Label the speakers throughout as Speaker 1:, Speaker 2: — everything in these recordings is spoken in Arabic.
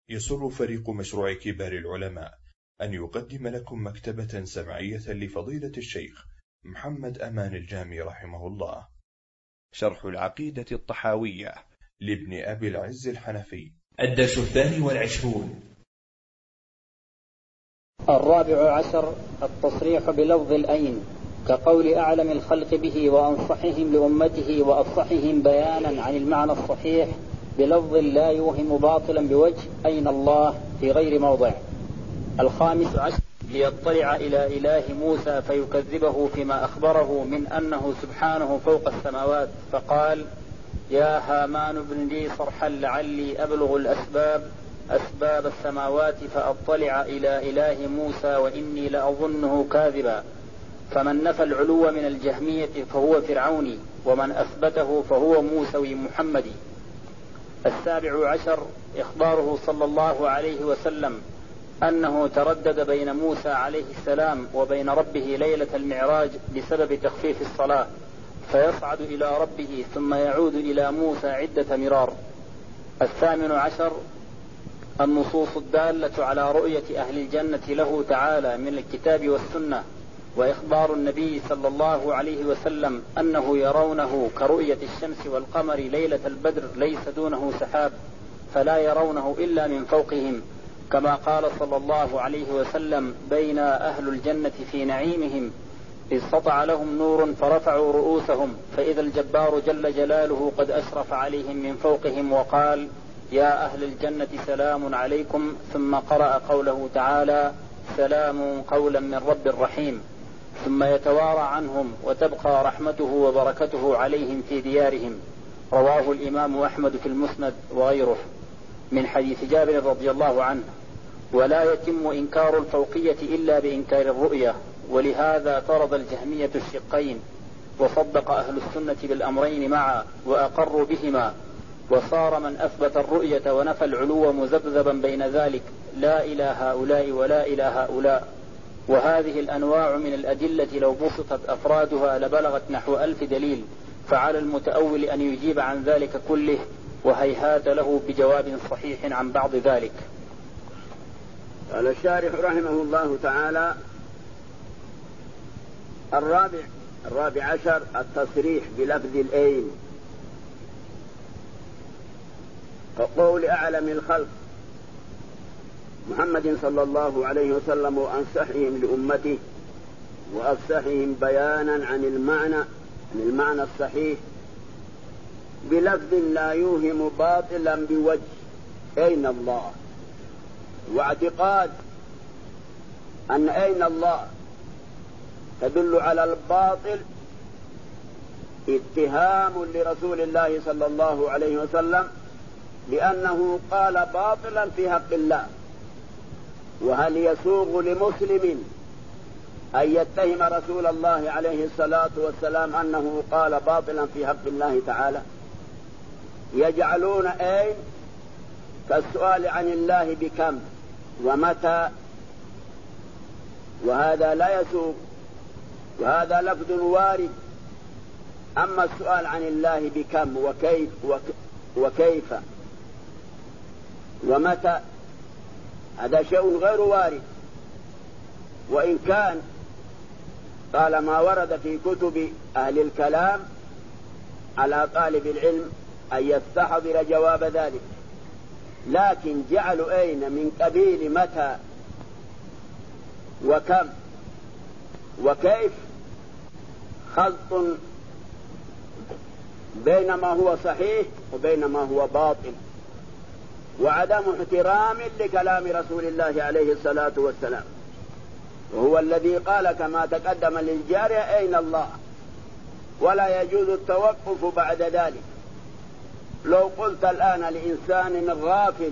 Speaker 1: يسر فريق مشروع كبار العلماء أن يقدم لكم مكتبة سمعية لفضيلة الشيخ محمد أمان الجامي رحمه الله، شرح العقيدة الطحاوية لابن أبي العز الحنفي، الدرس 22.
Speaker 2: 14 التصريح بلفظ الأين، كقول أعلم الخلق به وأنصحهم لأمته وأفصحهم بيانا عن المعنى الصحيح بلفظ لا يوهم باطلا بوجه أين الله في غير موضع. 15 ليطلع إلى إله موسى فيكذبه فيما أخبره من أنه سبحانه فوق السماوات، فقال يا هامان ابن لي صرحا لعلي أبلغ أسباب السماوات فأطلع إلى إله موسى وإني لأظنه كاذبا. فمن نفى العلو من الجهمية فهو فرعوني، ومن أثبته فهو موسوي محمدي. 17 إخباره صلى الله عليه وسلم أنه تردد بين موسى عليه السلام وبين ربه ليلة المعراج بسبب تخفيف الصلاة، فيصعد إلى ربه ثم يعود إلى موسى عدة مرار. 18 النصوص الدالة على رؤية أهل الجنة له تعالى من الكتاب والسنة، وإخبار النبي صلى الله عليه وسلم أنه يرونه كرؤية الشمس والقمر ليلة البدر ليس دونه سحاب، فلا يرونه إلا من فوقهم، كما قال صلى الله عليه وسلم بين أهل الجنة في نعيمهم إذ سطع لهم نور فرفعوا رؤوسهم فإذا الجبار جل جلاله قد أشرف عليهم من فوقهم وقال يا أهل الجنة سلام عليكم، ثم قرأ قوله تعالى سلام قولا من رب رحيم، ثم يتوارى عنهم وتبقى رحمته وبركته عليهم في ديارهم. رواه الإمام أحمد في المسند وغيره من حديث جابر رضي الله عنه. ولا يتم إنكار الفوقية إلا بإنكار الرؤية، ولهذا طرد الجهمية الشقين، وصدق أهل السنة بالأمرين معا وأقروا بهما، وصار من أثبت الرؤية ونفى العلو مذبذبا بين ذلك، لا إلى هؤلاء ولا إلى هؤلاء. وهذه الأنواع من الأدلة لو بسطت أفرادها لبلغت نحو 1000 دليل، فعلى المتأول أن يجيب عن ذلك كله، وهيهات له بجواب صحيح عن بعض ذلك.
Speaker 3: قال الشارح رحمه الله تعالى: 14 التصريح بلفظ الأين، كقول أعلم الخلق محمد صلى الله عليه وسلم وأنصحهم لأمته وأفصحهم بيانا عن المعنى الصحيح بلفظ لا يوهم باطلا بوجه أين الله، واعتقاد أن أين الله تدل على الباطل اتهام لرسول الله صلى الله عليه وسلم لأنه قال باطلا في حق الله. وهل يسوغ لمسلم أن يتهم رسول الله عليه الصلاة والسلام أنه قال باطلا في حق الله تعالى؟ يجعلون أين كالسؤال عن الله بكم ومتى، وهذا لا يسوغ، وهذا لفظ وارد. أما السؤال عن الله بكم وكيف ومتى هذا شيء غير وارد، وإن كان قال ما ورد في كتب أهل الكلام على طالب العلم أن يستحضر جواب ذلك، لكن جعلوا أين من قبيل متى وكم وكيف خلط بين ما هو صحيح وبين ما هو باطل، وعدم احترام لكلام رسول الله عليه الصلاة والسلام، وهو الذي قال كما تقدم للجارية أين الله، ولا يجوز التوقف بعد ذلك. لو قلت الآن لإنسان غافل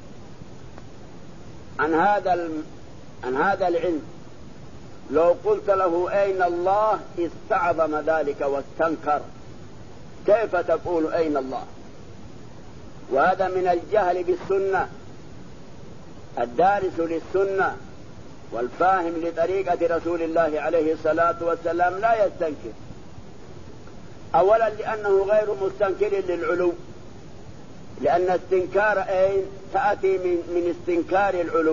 Speaker 3: عن هذا العلم، لو قلت له أين الله استعظم ذلك واستنكر، كيف تقول أين الله؟ وهذا من الجهل بالسنة. الدارس للسنة والفاهم لطريقة رسول الله عليه الصلاة والسلام لا يستنكر، أولا لأنه غير مستنكر للعلو، لأن استنكار تأتي من استنكار العلو.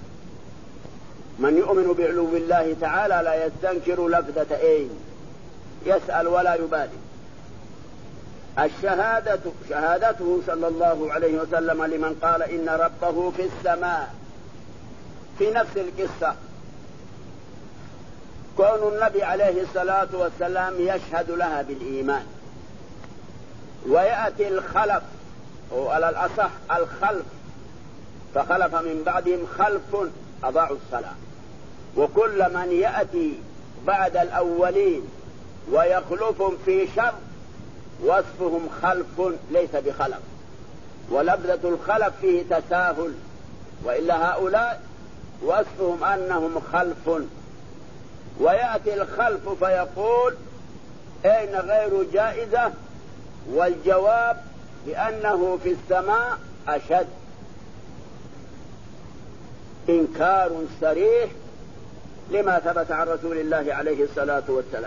Speaker 3: من يؤمن بعلو الله تعالى لا يستنكر لفظة يسأل ولا يبالي. شهادته صلى الله عليه وسلم لمن قال إن ربه في السماء في نفس القصة. كون النبي عليه الصلاة والسلام يشهد لها بالإيمان، ويأتي الخلف أو على الأصح الخلف، فخلف من بعدهم خلف أضاعوا الصلاة. وكل من يأتي بعد الأولين ويخلفهم في شر وصفهم خلف ليس بخلف، ولفظة الخلف فيه تساهل، وإلا هؤلاء وصفهم أنهم خلف. ويأتي الخلف فيقول أين غير جائزة، والجواب بأنه في السماء أشد. إنكار صريح لما ثبت عن رسول الله عليه الصلاة والسلام.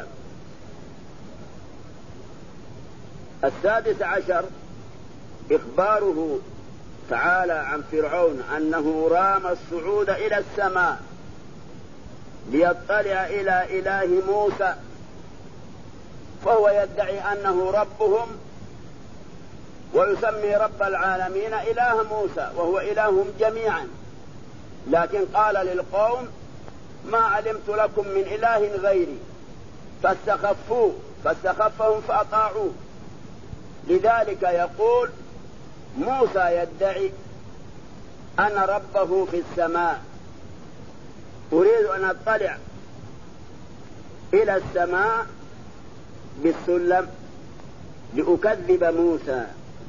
Speaker 3: 16 إخباره تعالى عن فرعون أنه رام الصعود إلى السماء ليطلع إلى إله موسى، فهو يدعي أنه ربهم ويسمي رب العالمين إله موسى وهو إلههم جميعا، لكن قال للقوم ما علمت لكم من إله غيري، فاستخفهم فأطاعوه. لذلك يقول موسى يدعي أنا ربه في السماء، أريد أن أطلع إلى السماء بالسلم لأكذب موسى.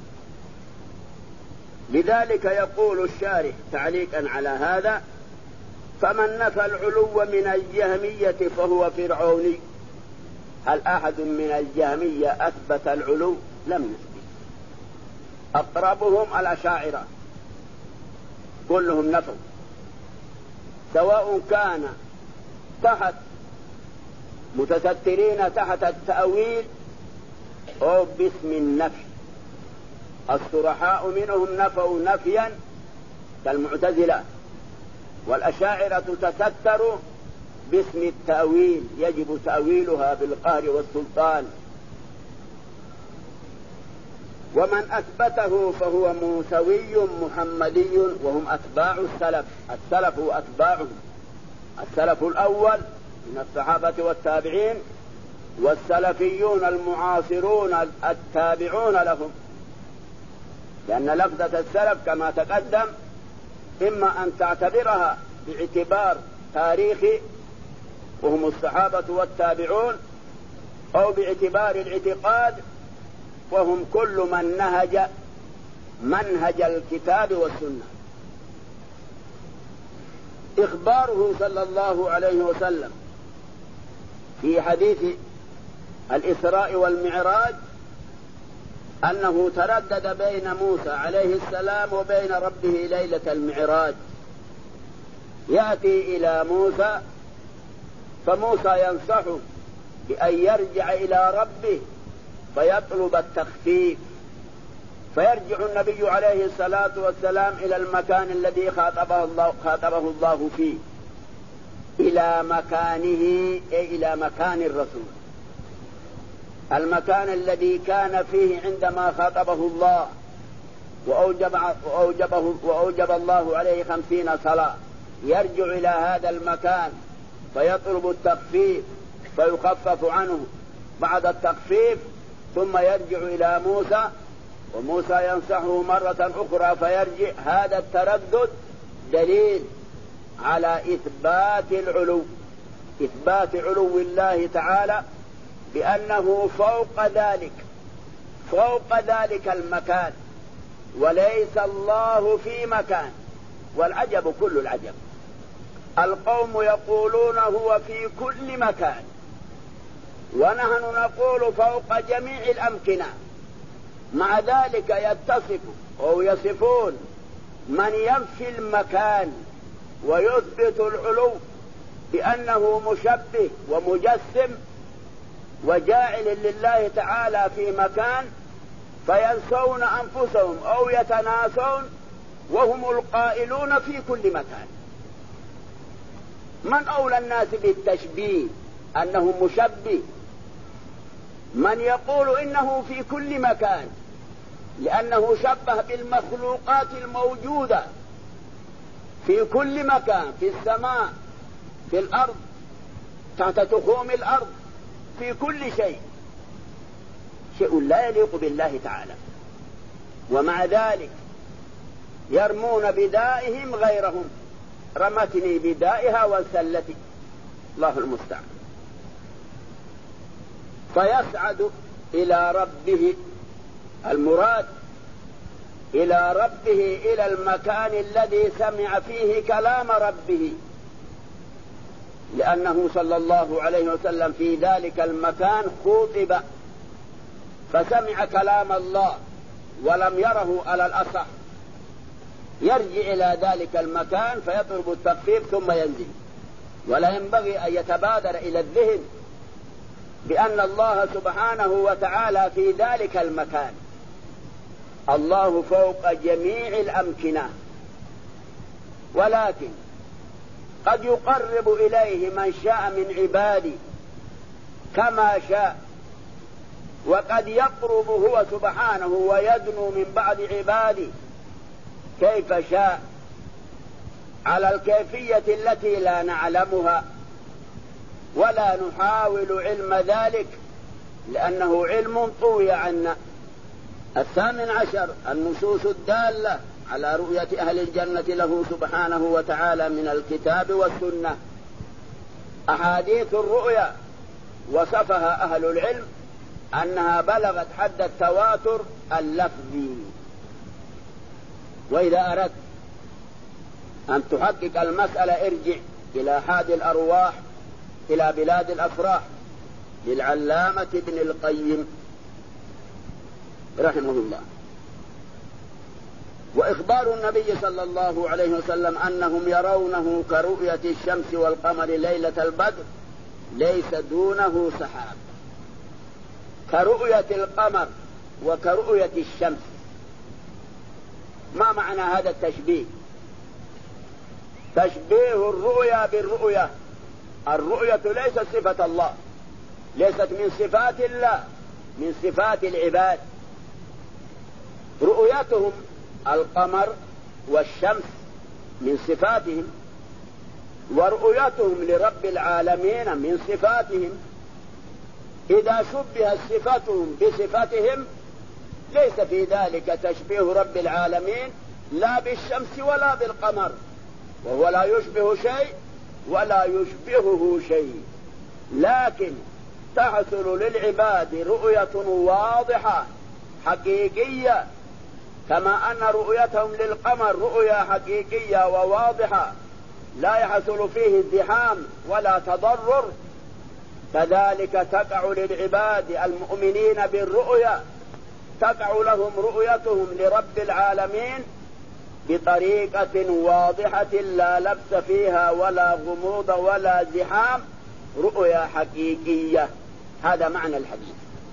Speaker 3: لذلك يقول الشارح تعليقا على هذا فمن نفى العلو من الجهمية فهو فرعوني. هل أحد من الجهمية أثبت العلو؟ لم يثبت. أقربهم الأشاعرة كلهم نفوا، سواء كان تحت متسترين تحت التأويل أو باسم النفي. الصرحاء منهم نفوا نفيا كالمعتزلة، والأشاعرة تستروا باسم التأويل، يجب تأويلها بالقهر والسلطان. ومن أثبته فهو موسوي محمدي، وهم أتباع السلف. السلف وأتباعهم، السلف الأول من الصحابة والتابعين، والسلفيون المعاصرون التابعون لهم. لأن لفظة السلف كما تقدم إما أن تعتبرها باعتبار تاريخي وهم الصحابة والتابعون، أو باعتبار الاعتقاد وهم كل من نهج منهج الكتاب والسنة. إخباره صلى الله عليه وسلم في حديث الإسراء والمعراج أنه تردد بين موسى عليه السلام وبين ربه ليلة المعراج. يأتي إلى موسى فموسى ينصحه بأن يرجع إلى ربه فيطلب التخفيف، فيرجع النبي عليه الصلاة والسلام إلى المكان الذي خاطبه الله فيه، إلى مكانه أي إلى مكان الرسول، المكان الذي كان فيه عندما خاطبه الله وأوجب الله عليه 50 صلاة. يرجع إلى هذا المكان فيطلب التخفيف فيخفف عنه بعد التخفيف، ثم يرجع إلى موسى وموسى ينصحه مرة أخرى فيرجع. هذا التردد دليل على إثبات العلو، إثبات علو الله تعالى بأنه فوق ذلك المكان، وليس الله في مكان. والعجب كل العجب القوم يقولون هو في كل مكان، ونحن نقول فوق جميع الأمكنة. مع ذلك يتصف أو يصفون من ينفي المكان ويثبت العلو بأنه مشبه ومجسم وجاعل لله تعالى في مكان، فينسون أنفسهم أو يتناسون وهم القائلون في كل مكان. من أولى الناس بالتشبيه أنه مشبه؟ من يقول إنه في كل مكان، لأنه شبه بالمخلوقات الموجودة في كل مكان، في السماء، في الأرض، تحت تخوم الأرض، في كل شيء، شيء لا يليق بالله تعالى. ومع ذلك يرمون بدائهم غيرهم، رمتني بدائها وانسلتي، الله المستعان. فيصعد إلى ربه، المراد إلى ربه، إلى المكان الذي سمع فيه كلام ربه، لأنه صلى الله عليه وسلم في ذلك المكان خُطب فسمع كلام الله ولم يره على الأصح، يرجع إلى ذلك المكان فيطلب التخفيف ثم ينزل. ولا ينبغي أن يتبادر إلى الذهن بأن الله سبحانه وتعالى في ذلك المكان. الله فوق جميع الأمكنة، ولكن قد يقرب إليه من شاء من عباده كما شاء، وقد يقرب هو سبحانه ويدنو من بعض عباده كيف شاء، على الكيفية التي لا نعلمها ولا نحاول علم ذلك، لأنه علم طوي عنا. 18 النصوص الدالة على رؤية أهل الجنة له سبحانه وتعالى من الكتاب والسنة. أحاديث الرؤيا وصفها أهل العلم أنها بلغت حد التواتر اللفظي. وإذا أردت أن تحقق المسألة ارجع إلى حاد الأرواح إلى بلاد الأفراح للعلامة ابن القيم رحمه الله. وإخبار النبي صلى الله عليه وسلم أنهم يرونه كرؤية الشمس والقمر ليلة البدر ليس دونه سحاب، كرؤية القمر وكرؤية الشمس. ما معنى هذا التشبيه؟ تشبيه الرؤيا بالرؤيا. الرؤية ليست صفة الله، ليست من صفات الله، من صفات العباد. رؤيتهم القمر والشمس من صفاتهم، ورؤيتهم لرب العالمين من صفاتهم. إذا شبهت صفتهم بصفتهم ليس في ذلك تشبيه رب العالمين لا بالشمس ولا بالقمر، وهو لا يشبه شيء ولا يشبهه شيء. لكن تحصل للعباد رؤية واضحة حقيقية، كما أن رؤيتهم للقمر رؤية حقيقية وواضحة لا يحصل فيه ازدحام ولا تضرر، كذلك تقع للعباد المؤمنين بالرؤيا، تقع لهم رؤيتهم لرب العالمين بطريقة واضحة لا لبس فيها ولا غموض ولا زحام، رؤيا حقيقية. هذا معنى الحديث.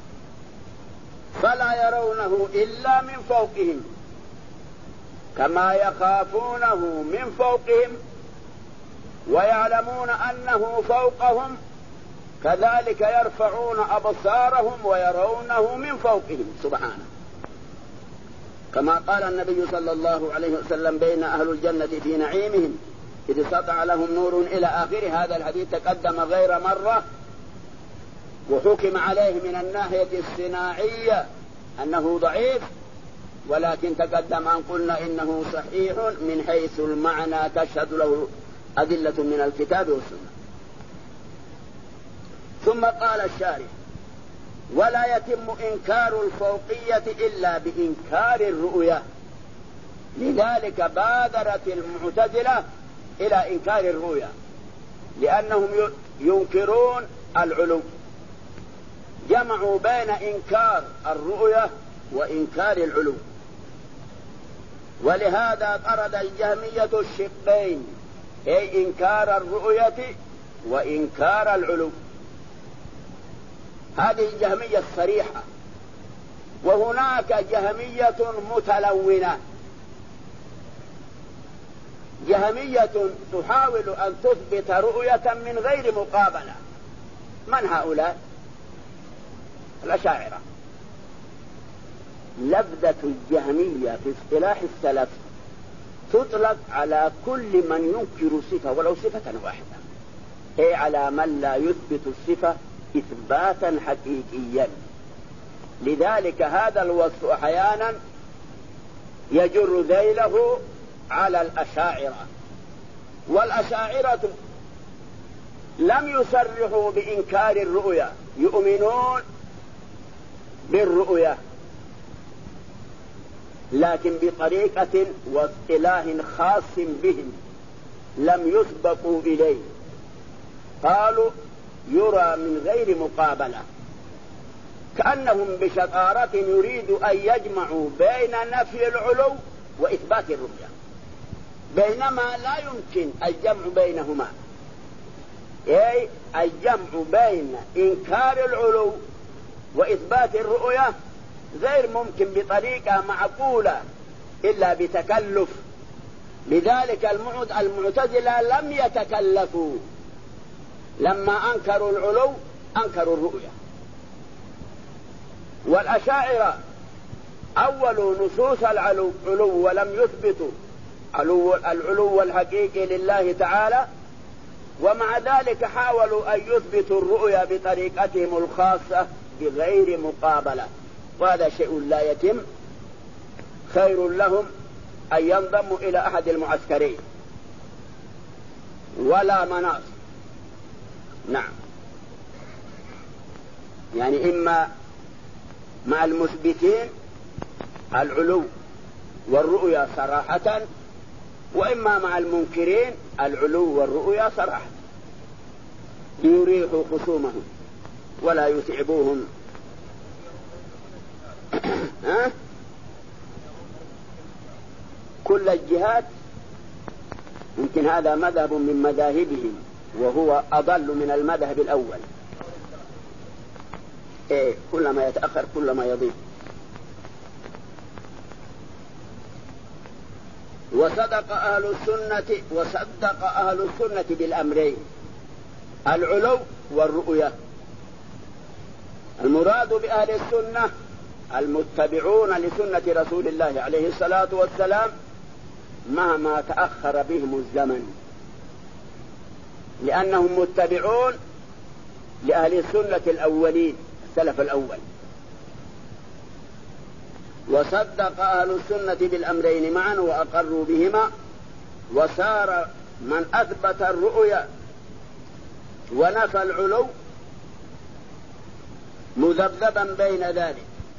Speaker 3: فلا يرونه إلا من فوقهم كما يخافونه من فوقهم ويعلمون أنه فوقهم، كذلك يرفعون أبصارهم ويرونه من فوقهم سبحانه. كما قال النبي صلى الله عليه وسلم: بين أهل الجنة في نعيمهم إذ سطع لهم نور إلى آخر. هذا الحديث تقدم غير مرة، وحكم عليه من الناحية الصناعية أنه ضعيف، ولكن تقدم أن قلنا إنه صحيح من حيث المعنى تشهد له أدلة من الكتاب والسنة. ثم قال الشارح: ولا يتم إنكار الفوقية إلا بإنكار الرؤية. لذلك بادرت المعتزلة إلى إنكار الرؤية، لأنهم ينكرون العلو، جمعوا بين إنكار الرؤية وإنكار العلو. ولهذا طرد الجهمية الشقين، أي إنكار الرؤية وإنكار العلو. هذه الجهمية الصريحة، وهناك جهمية متلونة، جهمية تحاول أن تثبت رؤية من غير مقابلة. من هؤلاء؟ الأشاعرة. لفظة الجهمية في اصطلاح السلف تطلق على كل من ينكر صفة ولو صفة واحدة، أي على من لا يثبت الصفة إثباتا حقيقيا. لذلك هذا الوصف أحيانا يجر ذيله على الأشاعرة. والأشاعرة لم يصرحوا بإنكار الرؤيا، يؤمنون بالرؤيا لكن بطريقة واصطلاح خاص بهم لم يسبقوا إليه. قالوا يرى من غير مقابلة، كأنهم بشطارة يريد أن يجمعوا بين نفي العلو وإثبات الرؤيا، بينما لا يمكن الجمع بينهما، أي الجمع بين إنكار العلو وإثبات الرؤيا غير ممكن بطريقة معقولة إلا بتكلف. لذلك المعتزلة لم يتكلفوا، لما أنكروا العلو أنكروا الرؤيا. والأشاعرة أولوا نصوص العلو ولم يثبتوا العلو الحقيقي لله تعالى، ومع ذلك حاولوا أن يثبتوا الرؤيا بطريقتهم الخاصة بغير مقابلة، وهذا شيء لا يتم. خير لهم أن ينضموا إلى أحد المعسكرين ولا مناص. نعم، يعني إما مع المثبتين العلو والرؤيا صراحة، وإما مع المنكرين العلو والرؤيا صراحة، ليريحوا خصومهم ولا يتعبوهم. كل الجهات يمكن هذا مذهب من مذاهبهم، وهو أضل من المذهب الأول. كلما يتأخر كلما يضيق. وصدق أهل السنة بالأمرين، العلو والرؤية. المراد بأهل السنة المتبعون لسنة رسول الله عليه الصلاة والسلام مهما تأخر بهم الزمن، لأنهم متبعون لأهل السنة الأولين، السلف الأول. وصدق أهل السنة بالأمرين معا وأقروا بهما، وصار من أثبت الرؤيا ونفى العلو مذبذبا بين ذلك،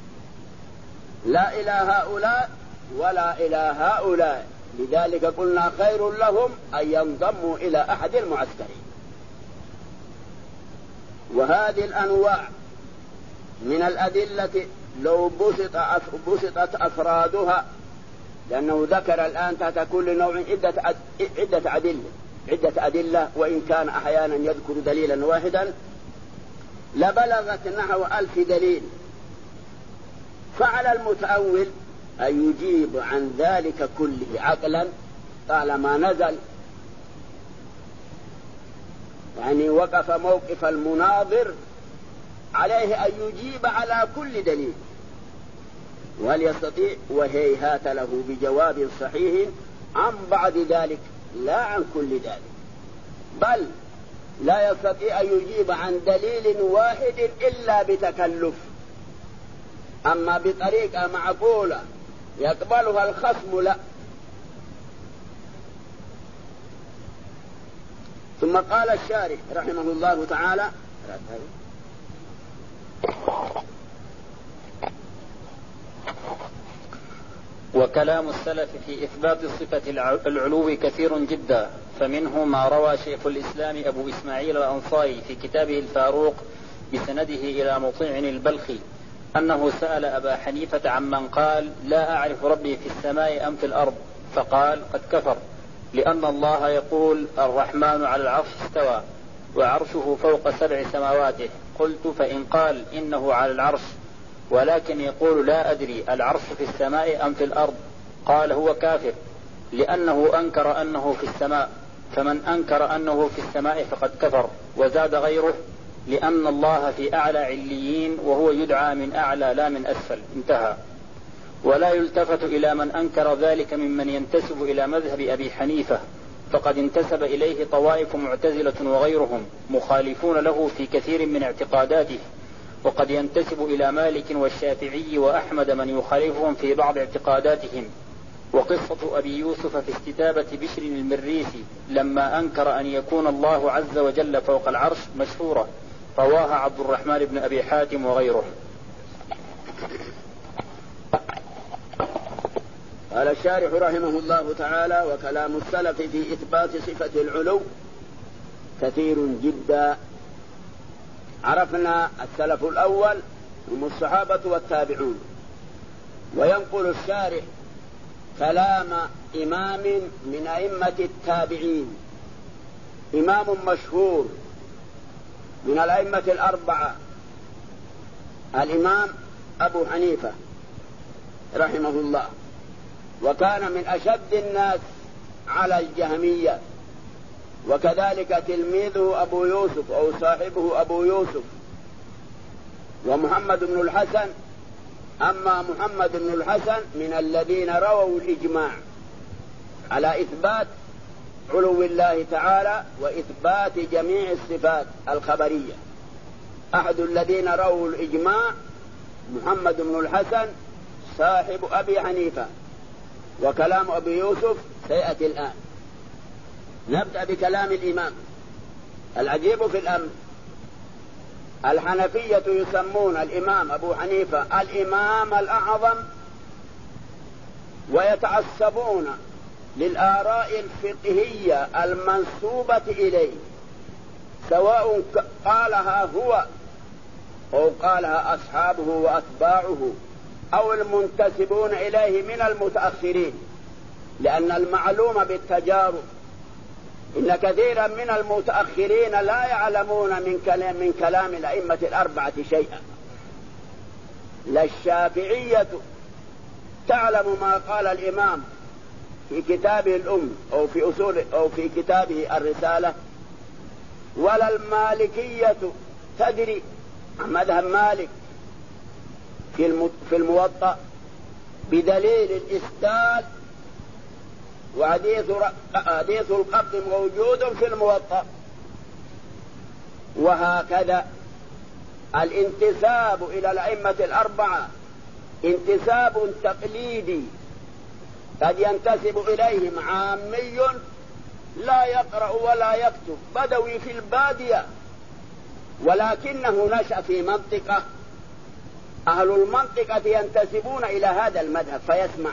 Speaker 3: لا إلى هؤلاء ولا إلى هؤلاء. لذلك قلنا خير لهم أن ينضموا إلى أحد المعسكرين. وهذه الأنواع من الأدلة لو بسطت أفرادها، لأنه ذكر الآن تحت كل نوع عدة أدلة، وإن كان أحيانا يذكر دليلا واحدا لبلغت نحو 1000 دليل. فعلى المتأول أن يجيب عن ذلك كله عقلا طالما نزل، يعني وقف موقف المناظر، عليه أن يجيب على كل دليل، وهل يستطيع؟ وهيهات له بجواب صحيح عن بعض ذلك لا عن كل ذلك، بل لا يستطيع أن يجيب عن دليل واحد إلا بتكلف. أما بطريقة معقولة يقبلها الخصم لا. ثم قال الشارح رحمه الله تعالى:
Speaker 2: وكلام السلف في إثبات صفة العلو كثير جدا، فمنه ما روى شيخ الإسلام أبو إسماعيل الأنصاري في كتابه الفاروق بسنده إلى مطيع البلخي أنه سأل أبا حنيفة عمن قال: لا أعرف ربي في السماء أم في الأرض، فقال: قد كفر، لأن الله يقول: الرحمن على العرش استوى وعرشه فوق 7 سماواته. قلت: فإن قال إنه على العرش ولكن يقول لا أدري العرش في السماء أم في الأرض، قال هو كافر لأنه أنكر أنه في السماء، فمن أنكر أنه في السماء فقد كفر. وزاد غيره لأن الله في أعلى عليين وهو يدعى من أعلى لا من أسفل. انتهى. ولا يلتفت إلى من أنكر ذلك ممن ينتسب إلى مذهب أبي حنيفة، فقد انتسب إليه طوائف معتزلة وغيرهم مخالفون له في كثير من اعتقاداته، وقد ينتسب إلى مالك والشافعي وأحمد من يخالفهم في بعض اعتقاداتهم. وقصة أبي يوسف في استتابة بشر المريسي لما أنكر أن يكون الله عز وجل فوق العرش مشهورة، رواها عبد الرحمن بن أبي حاتم وغيره.
Speaker 3: قال الشارح رحمه الله تعالى: وكلام السلف في إثبات صفة العلو كثير جدا. عرفنا السلف الأول هم الصحابة والتابعون. وينقل الشارح كلام إمام من أئمة التابعين، إمام مشهور من الأئمة الأربعة، الإمام أبو حنيفة رحمه الله، وكان من أشد الناس على الجهمية، وكذلك تلميذه أبو يوسف أو صاحبه أبو يوسف ومحمد بن الحسن. أما محمد بن الحسن من الذين رووا الإجماع على إثبات علو الله تعالى وإثبات جميع الصفات الخبرية. أحد الذين رووا الإجماع محمد بن الحسن صاحب أبي حنيفة، وكلام أبي يوسف سيأتي الآن. نبدأ بكلام الإمام. العجيب في الأمر الحنفية يسمون الإمام أبو حنيفة الإمام الأعظم، ويتعصبون للآراء الفقهية المنسوبة إليه، سواء قالها هو أو قالها أصحابه وأتباعه أو المنتسبون إليه من المتأخرين. لأن المعلوم بالتجارب إن كثيرا من المتأخرين لا يعلمون من كلام الأئمة الأربعة شيئا. لا الشافعية تعلم ما قال الإمام في كتابه الأم أو في كتابه الرسالة، ولا المالكية تدري مذهب مالك في الموطأ بدليل الإسدال، وحديث القبض موجود في الموطأ. وهكذا الانتساب إلى الأئمة الأربعة انتساب تقليدي، قد ينتسب إليهم عامي لا يقرأ ولا يكتب، بدوي في البادية، ولكنه نشأ في منطقة أهل المنطقة ينتسبون إلى هذا المذهب فيسمع.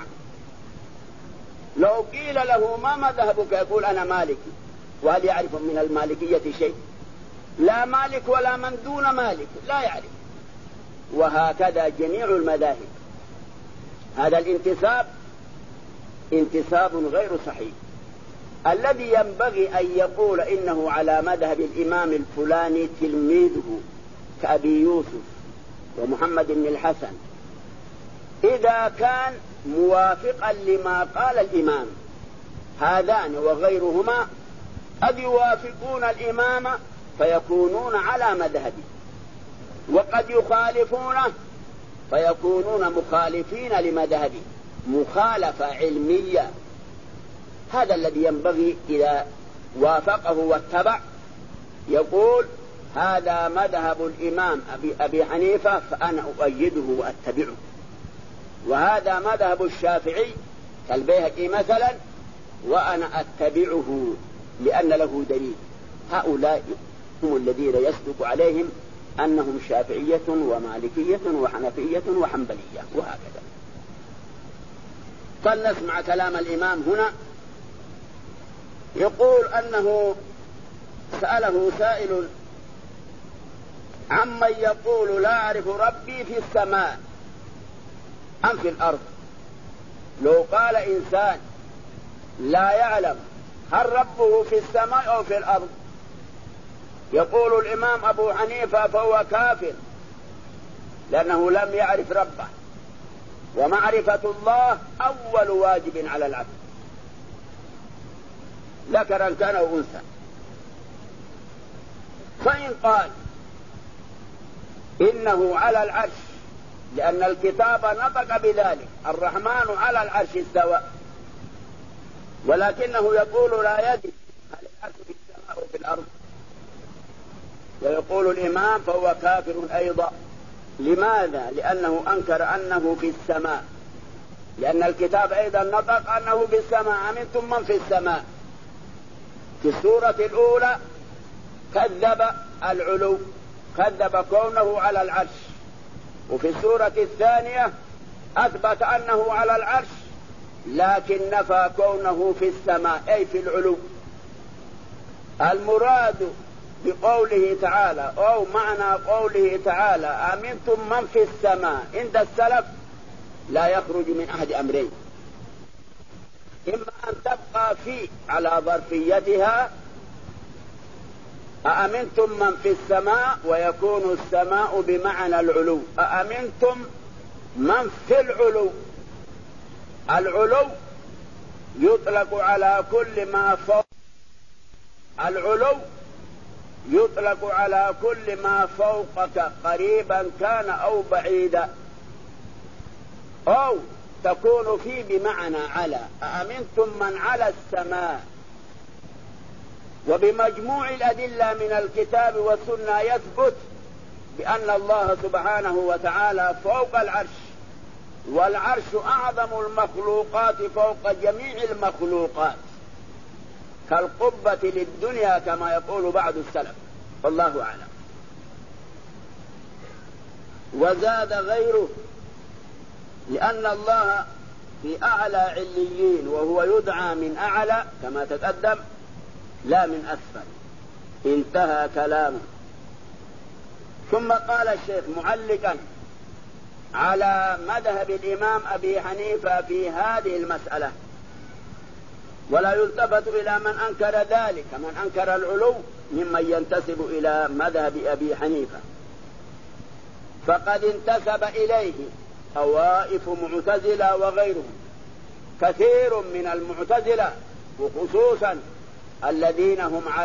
Speaker 3: لو قيل له ما مذهبك يقول أنا مالكي، وهل يعرف من المالكية شيء؟ لا مالك ولا من دون مالك لا يعرف. وهكذا جميع المذاهب. هذا الانتساب انتساب غير صحيح. الذي ينبغي أن يقول إنه على مذهب الإمام الفلاني تلميذه كأبي يوسف ومحمد بن الحسن إذا كان موافقا لما قال الإمام. هذان وغيرهما قد يوافقون الإمام فيكونون على مذهبه، وقد يخالفونه فيكونون مخالفين لمذهبه مخالفة علمية. هذا الذي ينبغي إذا وافقه واتبع يقول هذا مذهب الإمام أبي حنيفة فأنا أؤيده وأتبعه، وهذا مذهب الشافعي كالبيهقي مثلا وأنا أتبعه لأن له دليل. هؤلاء هم الذين يصدق عليهم أنهم شافعية ومالكية وحنفية وحنبلية وهكذا. فلنسمع كلام الإمام هنا. يقول أنه سأله سائل عمن يقول لا أعرف ربي في السماء أم في الأرض. لو قال إنسان لا يعلم هل ربه في السماء أو في الأرض، يقول الإمام أبو حنيفة فهو كافر، لأنه لم يعرف ربه، ومعرفة الله أول واجب على العبد ذكرا كان أو أنثى. فإن قال إنه على العرش لأن الكتاب نطق بذلك، الرحمن على العرش استوى، ولكنه يقول لا يدري هل العرش في السماء أو في الأرض، ويقول الإمام فهو كافر أيضا. لماذا؟ لأنه أنكر أنه في السماء، لأن الكتاب أيضا نطق أنه في السماء. أمنتم من في السماء؟ في السورة الأولى كذب العلو، كذب كونه على العرش، وفي السورة الثانية أثبت أنه على العرش لكن نفى كونه في السماء أي في العلو. المراد بقوله تعالى أو معنى قوله تعالى أمنتم من في السماء عند السلف لا يخرج من أحد أمرين: إما أن تبقى في على ظرفيتها أأمنتم من في السماء ويكون السماء بمعنى العلو، أأمنتم من في العلو. العلو يطلق على كل ما فوق، العلو يطلق على كل ما فوقك قريبا كان أو بعيدا، أو تكون فيه بمعنى على، أأمنتم من على السماء. وبمجموع الأدلة من الكتاب والسنة يثبت بأن الله سبحانه وتعالى فوق العرش، والعرش أعظم المخلوقات فوق جميع المخلوقات، كالقبة للدنيا كما يقول بعض السلف، والله أعلم. وزاد غيره لأن الله في أعلى عليين، وهو يدعى من أعلى كما تقدم لا من أسفل. انتهى كلامه. ثم قال الشيخ معلقا على مذهب الإمام أبي حنيفة في هذه المسألة: ولا يلتفت إلى من أنكر ذلك، من أنكر العلو ممن ينتسب إلى مذهب أبي حنيفة، فقد انتسب إليه طوائف معتزلة وغيرهم، كثير من المعتزلة، وخصوصا الذين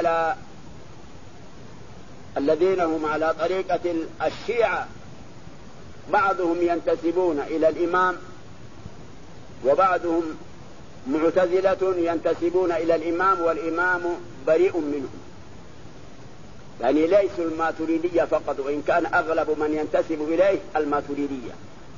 Speaker 3: هم على طريقة الشيعة، بعضهم ينتسبون إلى الإمام، وبعضهم معتزلة ينتسبون إلى الإمام والإمام بريء منهم، يعني ليسوا الماتريدية فقط، وإن كان أغلب من ينتسب إليه الماتريدية،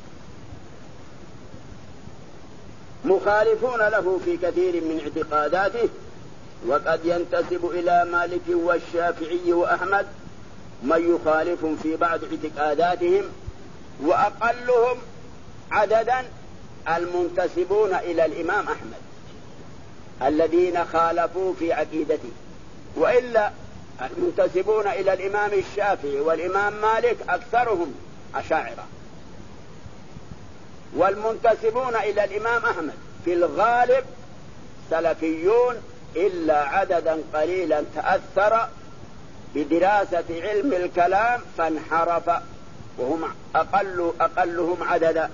Speaker 3: مخالفون له في كثير من اعتقاداته. وقد ينتسب إلى مالك والشافعي وأحمد من يخالف في بعض اعتقاداتهم، وأقلهم عددا المنتسبون إلى الإمام أحمد الذين خالفوا في عقيدته، وإلا المنتسبون إلى الإمام الشافعي والإمام مالك أكثرهم أشاعرة، والمنتسبون إلى الإمام أحمد في الغالب سلفيون، إلا عددا قليلا تأثر بدراسة علم الكلام فانحرف، وهم أقلهم عددا.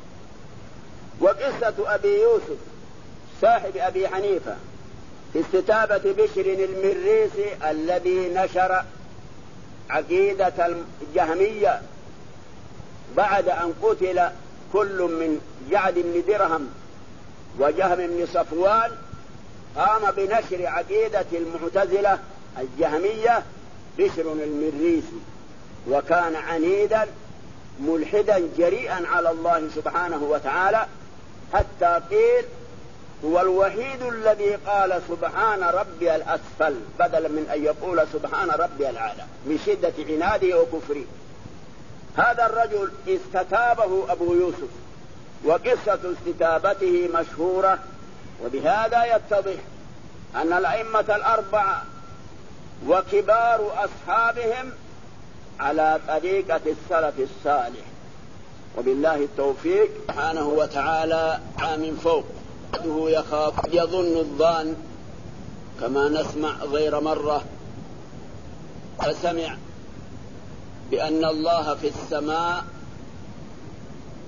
Speaker 3: وقصة أبي يوسف صاحب أبي حنيفة في استتابة بشر المريسي الذي نشر عقيدة الجهمية بعد أن قتل كل من جعد بن درهم وجهم بن صفوان، قام بنشر عقيدة المعتزلة الجهمية بشر المريسي، وكان عنيدا ملحدا جريئا على الله سبحانه وتعالى، حتى قيل هو الوحيد الذي قال سبحان ربي الأسفل بدلا من أن يقول سبحان ربي الأعلى من شدة عناده وكفره. هذا الرجل استتابه أبو يوسف، وقصة استتابته مشهورة، وبهذا يتضح أن الأئمة الأربعة وكبار أصحابهم على طريقة السلف الصالح، وبالله التوفيق سبحانه وتعالى من فوق يخاف يظن الظان، كما نسمع غير مرة فسمع بأن الله في السماء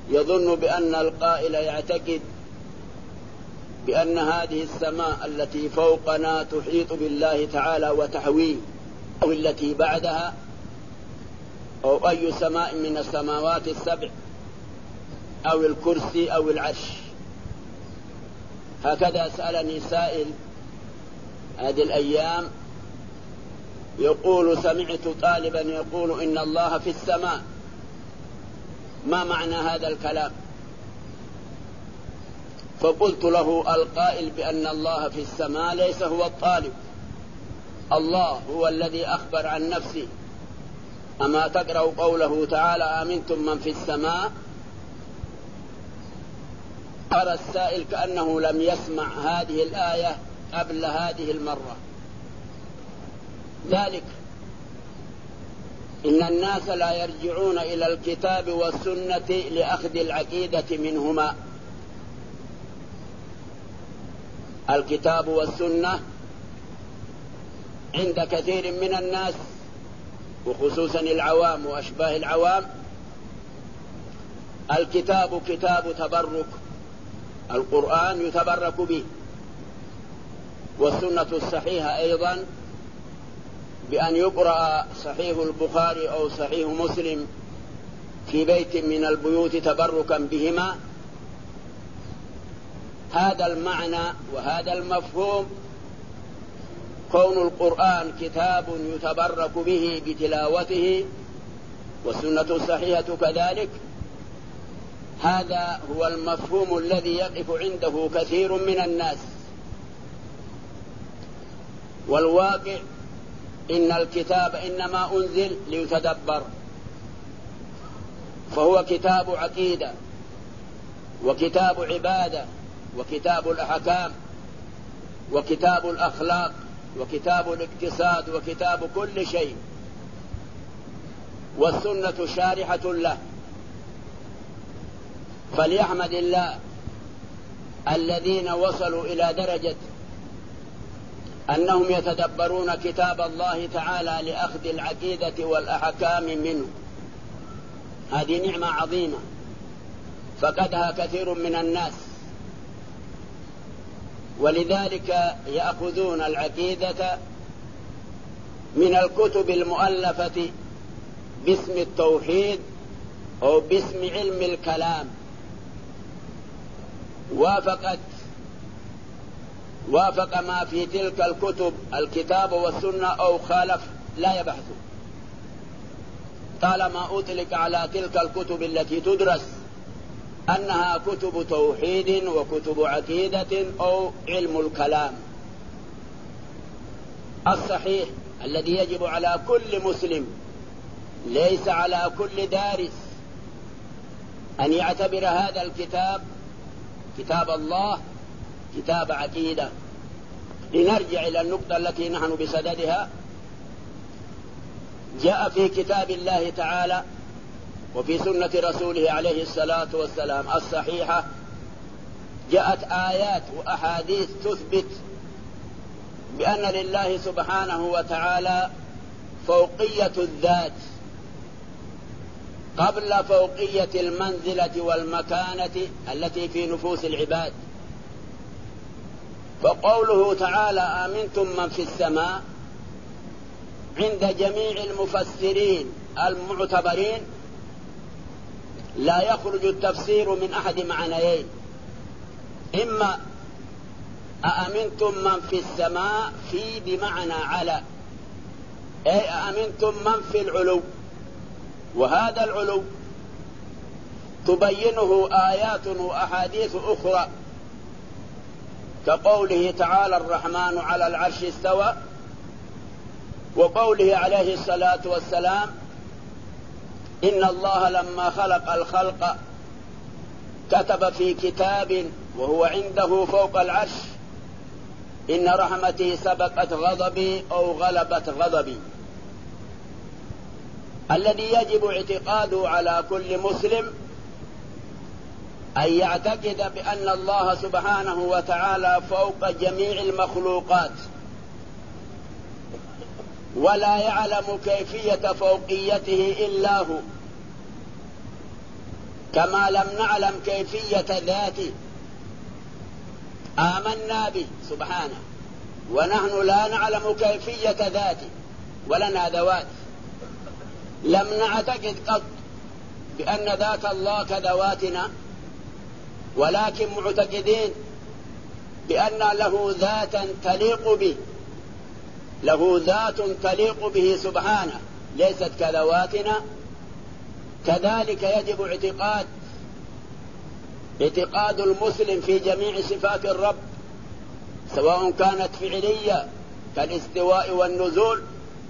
Speaker 3: يظن بأن القائل يعتقد بأن هذه السماء التي فوقنا تحيط بالله تعالى وتحويه، أو التي بعدها، أو أي سماء من السماوات السبع، أو الكرسي أو العرش. هكذا سألني سائل هذه الأيام يقول: سمعت طالبا يقول إن الله في السماء، ما معنى هذا الكلام؟ فقلت له: القائل بأن الله في السماء ليس هو الطالب، الله هو الذي أخبر عن نفسه. أما تقرأ قوله تعالى: آمنتم من في السماء؟ أرى السائل كأنه لم يسمع هذه الآية قبل هذه المرة. ذلك إن الناس لا يرجعون إلى الكتاب والسنة لأخذ العقيدة منهما. الكتاب والسنة عند كثير من الناس وخصوصا العوام وأشباه العوام، الكتاب كتاب تبرك، القرآن يتبرك به، والسنة الصحيحة أيضا بأن يقرأ صحيح البخاري أو صحيح مسلم في بيت من البيوت تبركا بهما. هذا المعنى وهذا المفهوم، كون القرآن كتاب يتبرك به بتلاوته والسنة الصحيحة كذلك، هذا هو المفهوم الذي يقف عنده كثير من الناس. والواقع إن الكتاب إنما أنزل ليتدبر، فهو كتاب عقيدة وكتاب عبادة وكتاب الأحكام وكتاب الأخلاق وكتاب الاقتصاد وكتاب كل شيء، والسنة شارحة له. فليحمد الله الذين وصلوا إلى درجة أنهم يتدبرون كتاب الله تعالى لأخذ العقيدة والأحكام منه. هذه نعمة عظيمة فقدها كثير من الناس، ولذلك يأخذون العقيدة من الكتب المؤلفة باسم التوحيد أو باسم علم الكلام. وافق ما في تلك الكتب الكتاب والسنة أو خالف لا يبحث، طالما أطلق على تلك الكتب التي تدرس أنها كتب توحيد وكتب عقيدة أو علم الكلام. الصحيح الذي يجب على كل مسلم، ليس على كل دارس، أن يعتبر هذا الكتاب كتاب الله كتاب عقيدة. لنرجع إلى النقطة التي نحن بصددها. جاء في كتاب الله تعالى وفي سنة رسوله عليه الصلاة والسلام الصحيحة، جاءت آيات وأحاديث تثبت بأن لله سبحانه وتعالى فوقية الذات قبل فوقية المنزلة والمكانة التي في نفوس العباد. فقوله تعالى آمنتم من في السماء عند جميع المفسرين المعتبرين لا يخرج التفسير من أحد معنيين: إما أأمنتم من في السماء في بمعنى على، أي أأمنتم من في العلو، وهذا العلو تبينه آيات وأحاديث أخرى كقوله تعالى الرحمن على العرش استوى، وقوله عليه الصلاة والسلام إن الله لما خلق الخلق كتب في كتاب وهو عنده فوق العرش إن رحمتي سبقت غضبي أو غلبت غضبي. الذي يجب اعتقاده على كل مسلم أن يعتقد بأن الله سبحانه وتعالى فوق جميع المخلوقات، ولا يعلم كيفية فوقيته إلا هو، كما لم نعلم كيفية ذاته آمنا به سبحانه، ونحن لا نعلم كيفية ذاته ولنا ذوات. لم نعتقد قط بأن ذات الله كذواتنا، ولكن معتقدين بأن له ذاتا تليق به، له ذات تليق به سبحانه ليست كذواتنا. كذلك يجب اعتقاد المسلم في جميع صفات الرب، سواء كانت فعلية كالاستواء والنزول،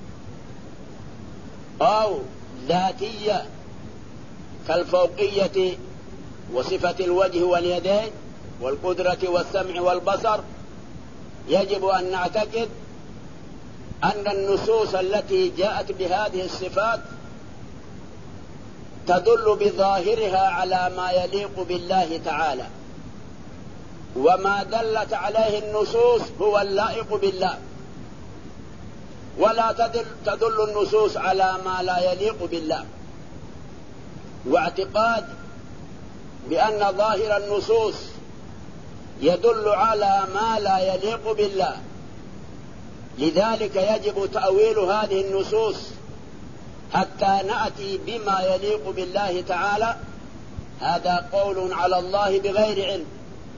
Speaker 3: أو ذاتية كالفوقية وصفة الوجه واليدين والقدرة والسمع والبصر. يجب أن نعتقد أن النصوص التي جاءت بهذه الصفات تدل بظاهرها على ما يليق بالله تعالى، وما دلت عليه النصوص هو اللائق بالله، ولا تدل النصوص على ما لا يليق بالله. واعتقاد بأن ظاهر النصوص يدل على ما لا يليق بالله، لذلك يجب تأويل هذه النصوص حتى نأتي بما يليق بالله تعالى. هذا قول على الله بغير علم،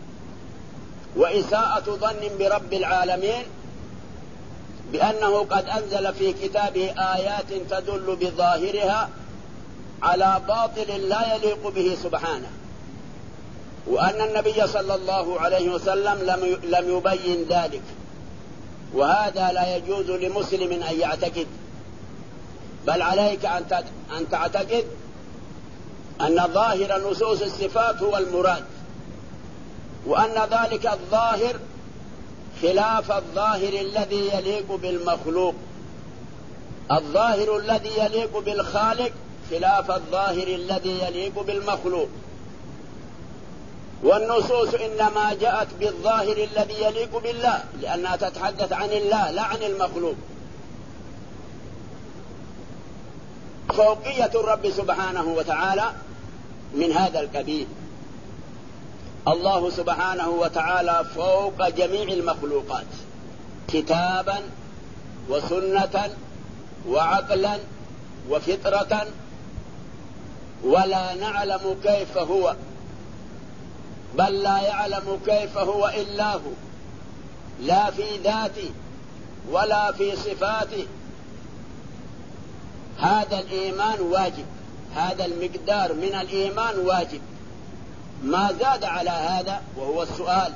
Speaker 3: وإساءة ظن برب العالمين بأنه قد أنزل في كتابه آيات تدل بظاهرها على باطل لا يليق به سبحانه، وأن النبي صلى الله عليه وسلم لم يبين ذلك. وهذا لا يجوز لمسلم أن يعتقد، بل عليك أن تعتقد أن ظاهر نصوص الصفات هو المراد، وأن ذلك الظاهر خلاف الظاهر الذي يليق بالمخلوق. الظاهر الذي يليق بالخالق خلاف الظاهر الذي يليق بالمخلوق، والنصوص إنما جاءت بالظاهر الذي يليق بالله لأنها تتحدث عن الله لا عن المخلوق. فوقية الرب سبحانه وتعالى من هذا القبيل. الله سبحانه وتعالى فوق جميع المخلوقات كتابا وسنة وعقلا وفطرة، ولا نعلم كيف هو، بل لا يعلم كيف هو إلا هو، لا في ذاته ولا في صفاته. هذا الإيمان واجب، هذا المقدار من الإيمان واجب. ما زاد على هذا وهو السؤال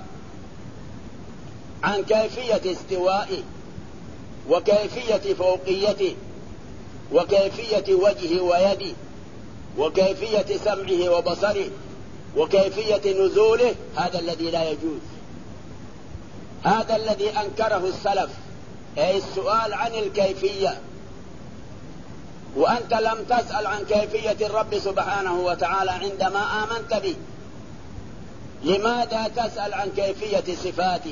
Speaker 3: عن كيفية استوائه وكيفية فوقيته وكيفية وجهه ويده وكيفية سمعه وبصره وكيفية نزوله. هذا الذي لا يجوز، هذا الذي أنكره السلف، أي السؤال عن الكيفية. وأنت لم تسأل عن كيفية الرب سبحانه وتعالى عندما آمنت به، لماذا تسأل عن كيفية صفاته؟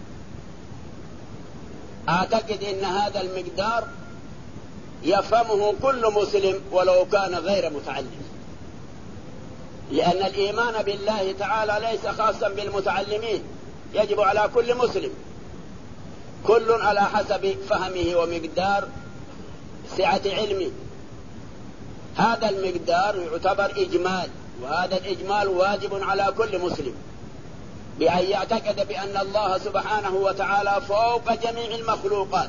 Speaker 3: أعتقد أن هذا المقدار يفهمه كل مسلم ولو كان غير متعلم، لأن الإيمان بالله تعالى ليس خاصا بالمتعلمين، يجب على كل مسلم، كل على حسب فهمه ومقدار سعة علمه. هذا المقدار يعتبر إجمال، وهذا الإجمال واجب على كل مسلم بأن يعتقد بأن الله سبحانه وتعالى فوق جميع المخلوقات.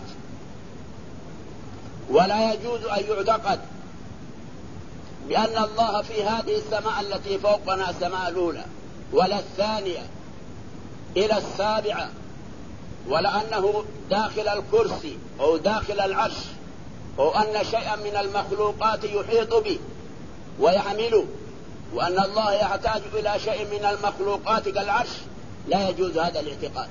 Speaker 3: ولا يجوز أن يعتقد بأن الله في هذه السماء التي فوقنا السماء الأولى ولا الثانية إلى السابعة، ولا أنه داخل الكرسي أو داخل العرش، أو أن شيئا من المخلوقات يحيط به ويحمله، وأن الله يحتاج إلى شيء من المخلوقات كالعرش. لا يجوز هذا الاعتقاد،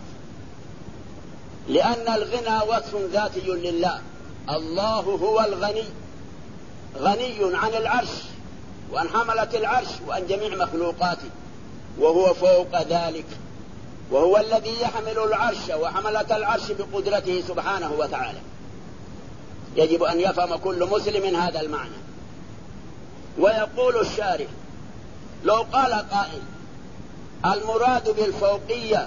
Speaker 3: لأن الغنى وصف ذاتي لله. الله هو الغني، غني عن العرش وعن حملة العرش وعن جميع مخلوقاته، وهو فوق ذلك، وهو الذي يحمل العرش وحملة العرش بقدرته سبحانه وتعالى. يجب أن يفهم كل مسلم هذا المعنى. ويقول الشارح لو قال قائل المراد بالفوقية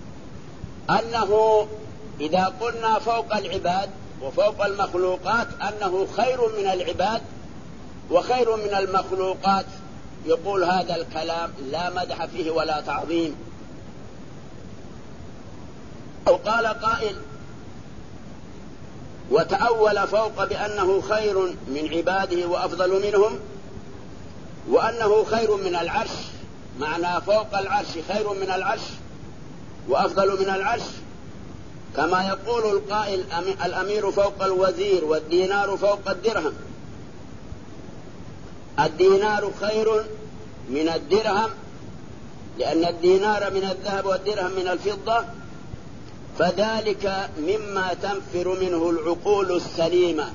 Speaker 3: أنه إذا قلنا فوق العباد وفوق المخلوقات أنه خير من العباد وخير من المخلوقات، يقول هذا الكلام لا مدح فيه ولا تعظيم. أو قال قائل وتأول فوق بأنه خير من عباده وأفضل منهم، وأنه خير من العرش، معنى فوق العرش خير من العرش وأفضل من العرش، كما يقول القائل الأمير فوق الوزير والدينار فوق الدرهم. الدينار خير من الدرهم لأن الدينار من الذهب والدرهم من الفضة، فذلك مما تنفر منه العقول السليمة،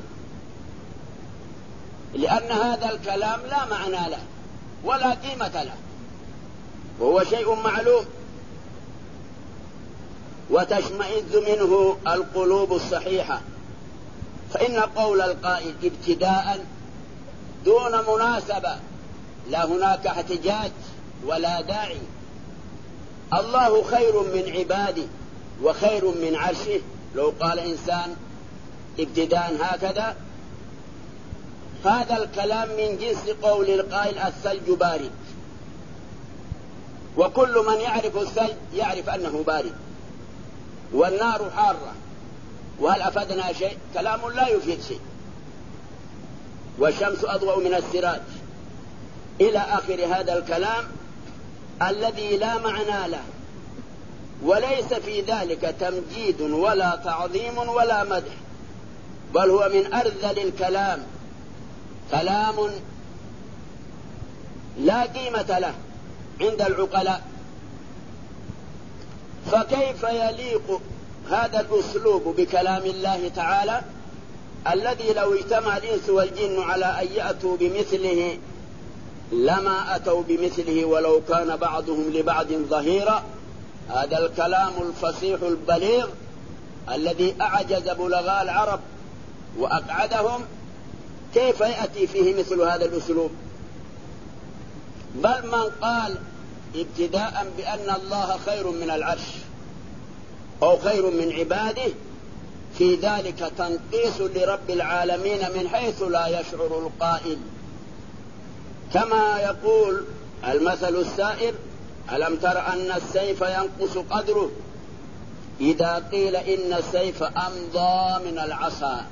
Speaker 3: لأن هذا الكلام لا معنى له ولا قيمة له وهو شيء معلوم، وتشمئز منه القلوب الصحيحة. فإن قول القائل ابتداء دون مناسبة لا هناك احتجاج ولا داعي. الله خير من عباده وخير من عرشه. لو قال إنسان ابتداء هكذا، هذا الكلام من جنس قول القائل الثلج بارد، وكل من يعرف الثلج يعرف أنه بارد، والنار حارة، وهل أفدنا شيء؟ كلام لا يفيد شيء، والشمس أضوأ من السراج، إلى آخر هذا الكلام الذي لا معنى له، وليس في ذلك تمجيد ولا تعظيم ولا مدح، بل هو من أرذل الكلام، كلام لا قيمة له عند العقلاء. فكيف يليق هذا الأسلوب بكلام الله تعالى الذي لو اجتمع الإنس والجن على أن يأتوا بمثله لما أتوا بمثله ولو كان بعضهم لبعض ظهيرا؟ هذا الكلام الفصيح البليغ الذي أعجز بلغاء العرب وأقعدهم، كيف يأتي فيه مثل هذا الأسلوب؟ بل من قال ابتداء بأن الله خير من العرش أو خير من عباده، في ذلك تنقيص لرب العالمين من حيث لا يشعر القائل، كما يقول المثل السائر: ألم تر أن السيف ينقص قدره إذا قيل إن السيف أمضى من العصا.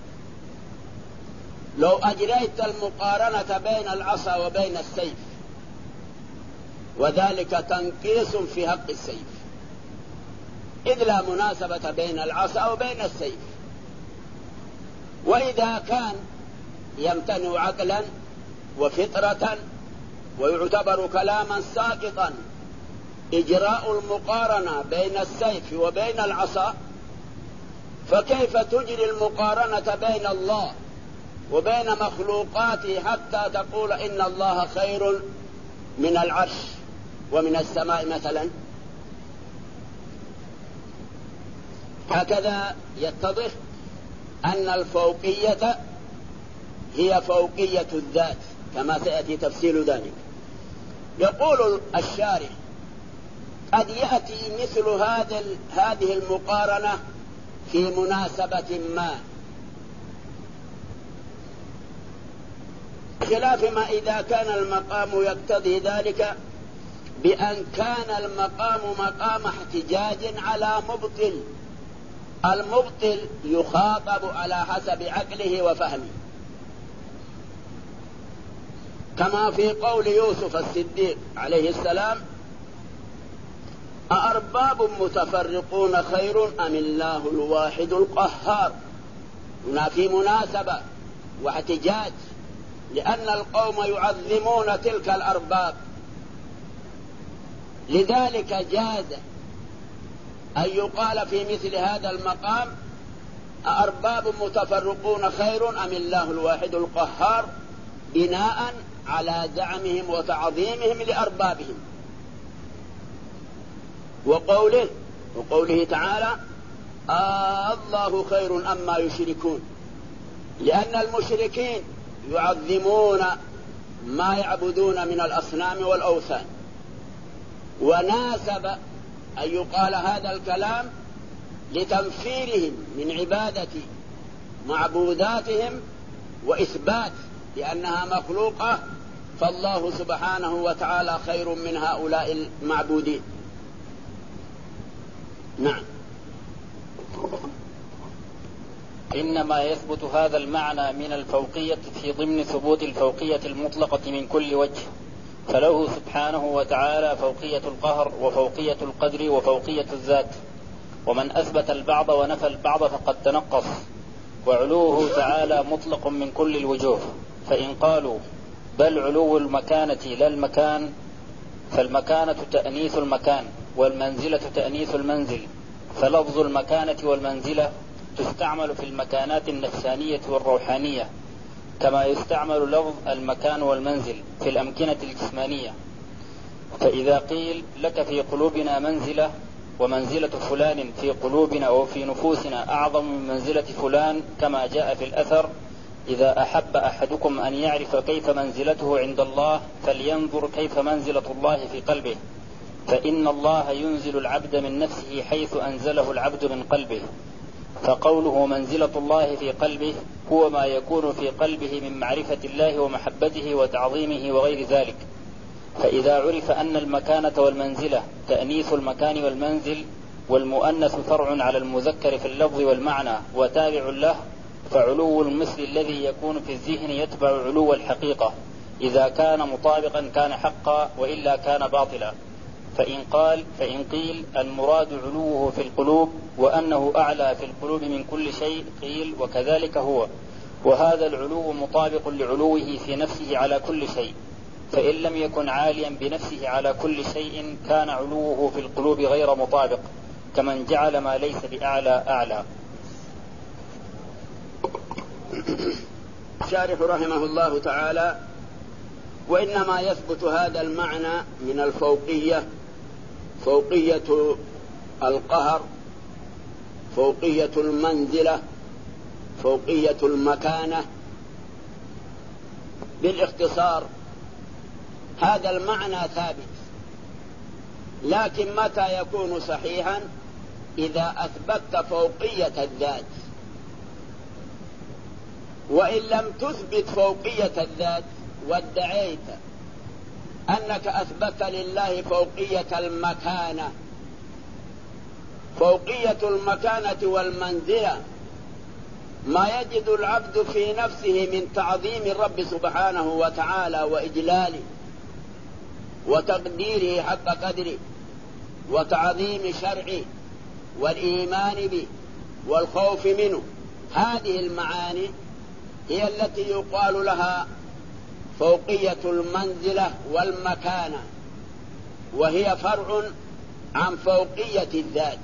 Speaker 3: لو أجريت المقارنة بين العصا وبين السيف، وذلك تنقيص في حق السيف، إذ لا مناسبة بين العصا وبين السيف. وإذا كان يمتنع عقلا وفطرة ويعتبر كلاما ساقطا إجراء المقارنة بين السيف وبين العصا، فكيف تجري المقارنة بين الله وبين مخلوقاته حتى تقول إن الله خير من العرش ومن السماء مثلا؟ هكذا يتضح أن الفوقية هي فوقية الذات، كما سيأتي تفصيل ذلك. يقول الشارح: قد يأتي مثل هذه المقارنة في مناسبة ما، خلاف ما إذا كان المقام يقتضي ذلك بأن كان المقام مقام احتجاج على مبطل. المبطل يخاطب على حسب عقله وفهمه، كما في قول يوسف الصديق عليه السلام: أأرباب متفرقون خير أم الله الواحد القهار. هنا في مناسبة واحتجاج، لأن القوم يعظمون تلك الأرباب، لذلك جاز أن يقال في مثل هذا المقام: أأرباب متفرقون خير أم الله الواحد القهار، بناء على زعمهم وتعظيمهم لأربابهم. وقوله تعالى: الله خير أما يشركون، لأن المشركين يعظمون ما يعبدون من الأصنام والأوثان، وناسب أن يقال هذا الكلام لتنفيرهم من عبادة معبوداتهم وإثبات بأنها مخلوقة، فالله سبحانه وتعالى خير من هؤلاء المعبودين. نعم.
Speaker 2: إنما يثبت هذا المعنى من الفوقية في ضمن ثبوت الفوقية المطلقة من كل وجه، فله سبحانه وتعالى فوقية القهر وفوقية القدر وفوقية الذات، ومن أثبت البعض ونفى البعض فقد تنقص، وعلوه تعالى مطلق من كل الوجوه. فإن قالوا بل علو المكانة لا المكان، فالمكانة تأنيث المكان والمنزلة تأنيث المنزل، فلفظ المكانة والمنزلة تستعمل في المكانات النفسانية والروحانية كما يستعمل لفظ المكان والمنزل في الأمكنة الجسمانية. فإذا قيل لك في قلوبنا منزلة ومنزلة فلان في قلوبنا وفي نفوسنا أعظم من منزلة فلان كما جاء في الأثر: إذا أحب أحدكم أن يعرف كيف منزلته عند الله فلينظر كيف منزلة الله في قلبه، فإن الله ينزل العبد من نفسه حيث أنزله العبد من قلبه. فقوله منزلة الله في قلبه هو ما يكون في قلبه من معرفة الله ومحبته وتعظيمه وغير ذلك. فإذا عرف أن المكانة والمنزلة تأنيث المكان والمنزل، والمؤنث فرع على المذكر في اللفظ والمعنى وتابع له، فعلو المثل الذي يكون في الذهن يتبع علو الحقيقة، إذا كان مطابقا كان حقا وإلا كان باطلا. فإن قيل المراد علوه في القلوب وأنه أعلى في القلوب من كل شيء، قيل وكذلك هو، وهذا العلو مطابق لعلوه في نفسه على كل شيء، فإن لم يكن عاليا بنفسه على كل شيء كان علوه في القلوب غير مطابق، كمن جعل ما ليس بأعلى أعلى.
Speaker 3: الشارح رحمه الله تعالى: وإنما يثبت هذا المعنى من الفوقية، فوقية القهر، فوقية المنزلة، فوقية المكانة. بالاختصار هذا المعنى ثابت، لكن متى يكون صحيحا؟ إذا أثبتت فوقية الذات. وإن لم تثبت فوقية الذات وادعيت أنك أثبت لله فوقية المكانة، فوقية المكانة والمنزلة ما يجد العبد في نفسه من تعظيم الرب سبحانه وتعالى وإجلاله وتقديره حق قدره وتعظيم شرعه والإيمان به والخوف منه. هذه المعاني هي التي يقال لها فوقية المنزلة والمكانة، وهي فرع عن فوقية الذات.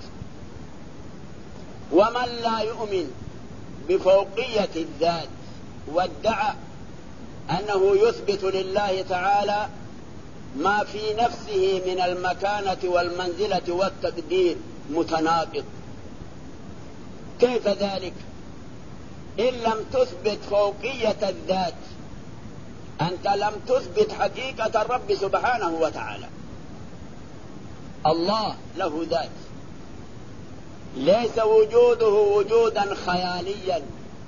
Speaker 3: ومن لا يؤمن بفوقية الذات وادعى أنه يثبت لله تعالى ما في نفسه من المكانة والمنزلة والتقدير متناقض. كيف ذلك؟ إن لم تثبت فوقية الذات أنت لم تثبت حقيقة الرب سبحانه وتعالى. الله له ذات، ليس وجوده وجودا خياليا،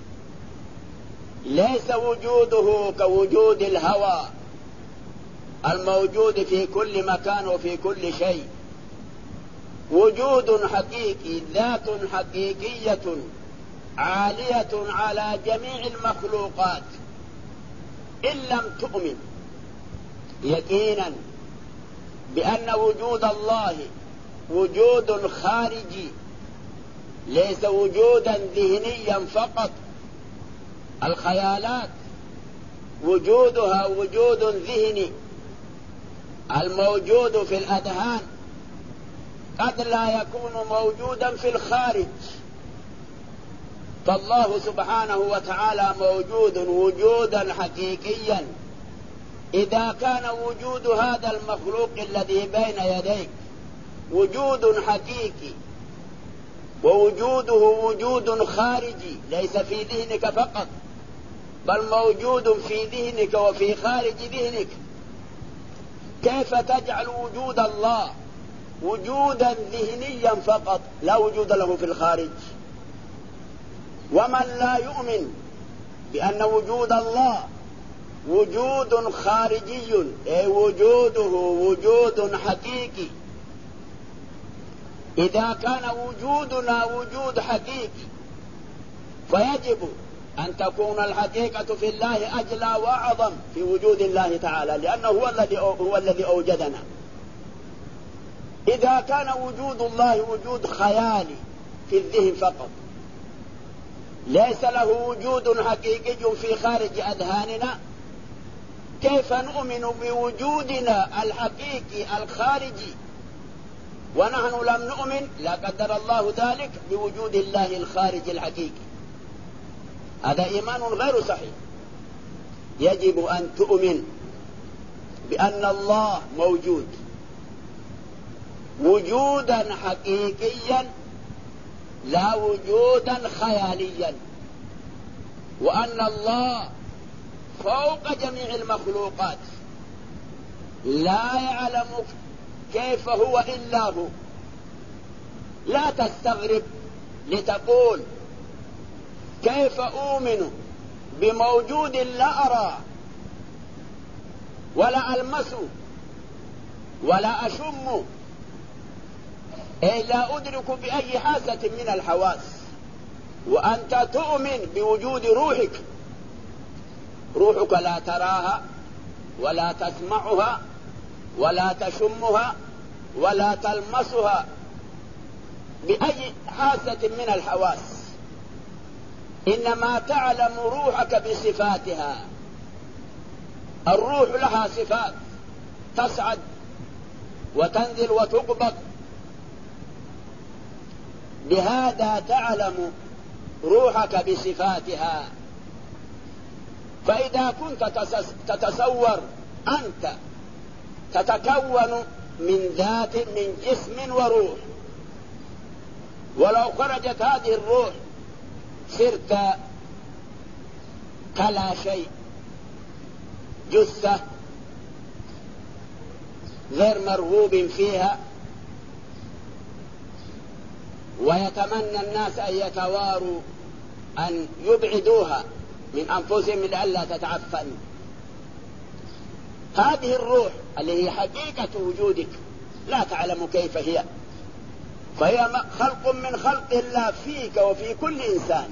Speaker 3: ليس وجوده كوجود الهوى الموجود في كل مكان وفي كل شيء. وجود حقيقي، ذات حقيقية عالية على جميع المخلوقات. إن لم تؤمن يقينا بأن وجود الله وجود خارجي ليس وجودا ذهنيا فقط، الخيالات وجودها وجود ذهني الموجود في الأذهان قد لا يكون موجودا في الخارج. فالله سبحانه وتعالى موجود وجودا حقيقيا. إذا كان وجود هذا المخلوق الذي بين يديك وجود حقيقي ووجوده وجود خارجي ليس في ذهنك فقط، بل موجود في ذهنك وفي خارج ذهنك. كيف تجعل وجود الله وجودا ذهنيا فقط لا وجود له في الخارج؟ ومن لا يؤمن بأن وجود الله وجود خارجي، أي وجوده وجود حقيقي، إذا كان وجودنا وجود حقيقي فيجب أن تكون الحقيقة في الله أجلى وأعظم في وجود الله تعالى، لأنه هو الذي أوجدنا. إذا كان وجود الله وجود خيالي في الذهن فقط ليس له وجود حقيقي في خارج أذهاننا، كيف نؤمن بوجودنا الحقيقي الخارجي ونحن لم نؤمن لا قدر الله ذلك بوجود الله الخارجي الحقيقي؟ هذا إيمان غير صحيح. يجب أن تؤمن بأن الله موجود وجودا حقيقيا لا وجودا خياليا، وأن الله فوق جميع المخلوقات لا يعلم كيف هو إلا هو. لا تستغرب لتقول كيف أؤمن بموجود لا أرى ولا ألمس ولا أشم، أي لا أدرك بأي حاسة من الحواس، وأنت تؤمن بوجود روحك. روحك لا تراها ولا تسمعها ولا تشمها ولا تلمسها بأي حاسة من الحواس، إنما تعلم روحك بصفاتها. الروح لها صفات، تصعد وتنزل وتقبض، بهذا تعلم روحك بصفاتها. فإذا كنت تتصور أنت تتكون من ذات من جسم وروح، ولو خرجت هذه الروح صرت كلا شيء، جثة غير مرغوب فيها، ويتمنى الناس أن يتواروا أن يبعدوها من أنفسهم لئلا تتعفن. هذه الروح اللي هي حقيقة وجودك لا تعلم كيف هي، فهي خلق من خلق الله فيك وفي كل إنسان.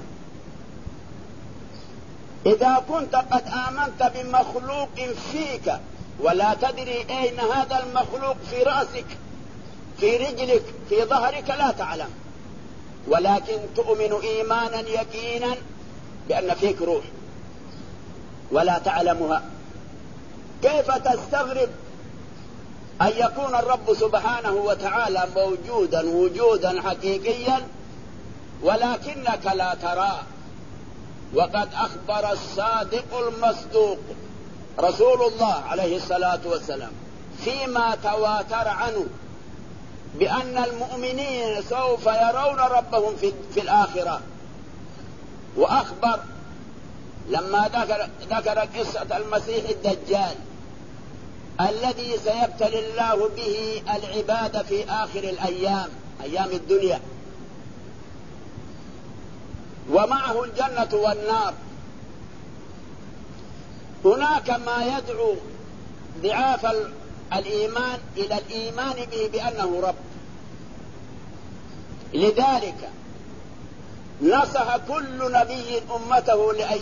Speaker 3: إذا كنت قد آمنت بمخلوق فيك ولا تدري أين هذا المخلوق، في رأسك في رجلك في ظهرك لا تعلم، ولكن تؤمن إيمانا يقينا بأن فيك روح ولا تعلمها، كيف تستغرب أن يكون الرب سبحانه وتعالى موجودا وجودا حقيقيا ولكنك لا تراه؟ وقد أخبر الصادق المصدوق رسول الله عليه الصلاة والسلام فيما تواتر عنه بأن المؤمنين سوف يرون ربهم في الآخرة. وأخبر لما ذكر قصة المسيح الدجال الذي سيبتلي الله به العباد في آخر الأيام، أيام الدنيا، ومعه الجنة والنار. هناك ما يدعو ضعاف الإيمان إلى الإيمان به بأنه رب. لذلك نصح كل نبي أمته لأن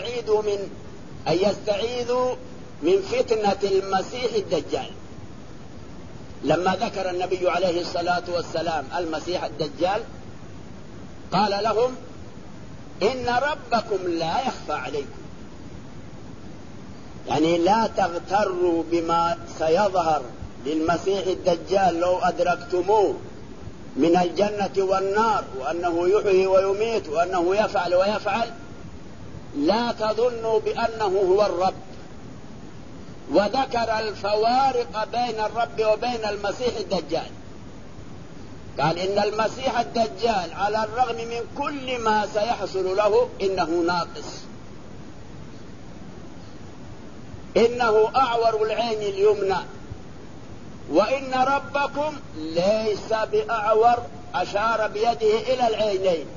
Speaker 3: يستعيذوا من فتنة المسيح الدجال. لما ذكر النبي عليه الصلاة والسلام المسيح الدجال قال لهم إن ربكم لا يخفى عليكم، يعني لا تغتروا بما سيظهر للمسيح الدجال لو أدركتموه من الجنة والنار، وأنه يحيي ويميت وأنه يفعل ويفعل، لا تظنوا بأنه هو الرب. وذكر الفوارق بين الرب وبين المسيح الدجال، قال إن المسيح الدجال على الرغم من كل ما سيحصل له إنه ناقص، إنه أعور العين اليمنى، وإن ربكم ليس بأعور، أشار بيده إلى العينين.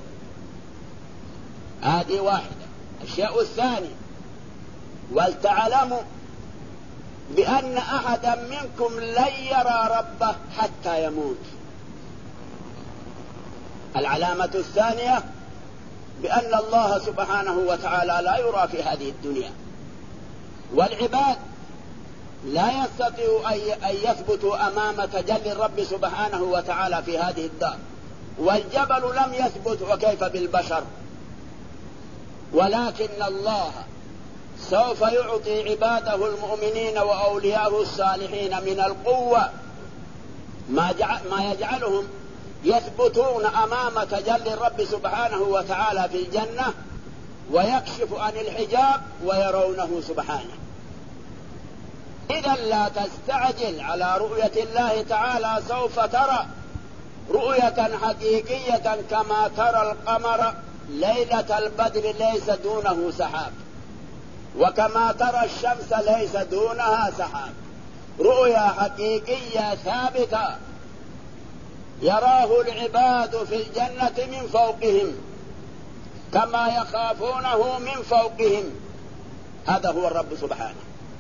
Speaker 3: هذه واحدة. الشيء الثاني، ولتعلموا بأن أحدا منكم لن يرى ربه حتى يموت. العلامة الثانية بأن الله سبحانه وتعالى لا يرى في هذه الدنيا، والعباد لا يستطيعوا أن يثبتوا أمام تجلي الرب سبحانه وتعالى في هذه الدار، والجبل لم يثبت وكيف بالبشر. ولكن الله سوف يعطي عباده المؤمنين وأولياءه الصالحين من القوة ما يجعلهم يثبتون أمام تجلي الرب سبحانه وتعالى في الجنة، ويكشف عن الحجاب ويرونه سبحانه. إذا لا تستعجل على رؤية الله تعالى، سوف ترى رؤية حقيقية كما ترى القمر ليلة البدر ليس دونه سحاب، وكما ترى الشمس ليس دونها سحاب. رؤيا حقيقية ثابتة يراه العباد في الجنة من فوقهم كما يخافونه من فوقهم. هذا هو الرب سبحانه.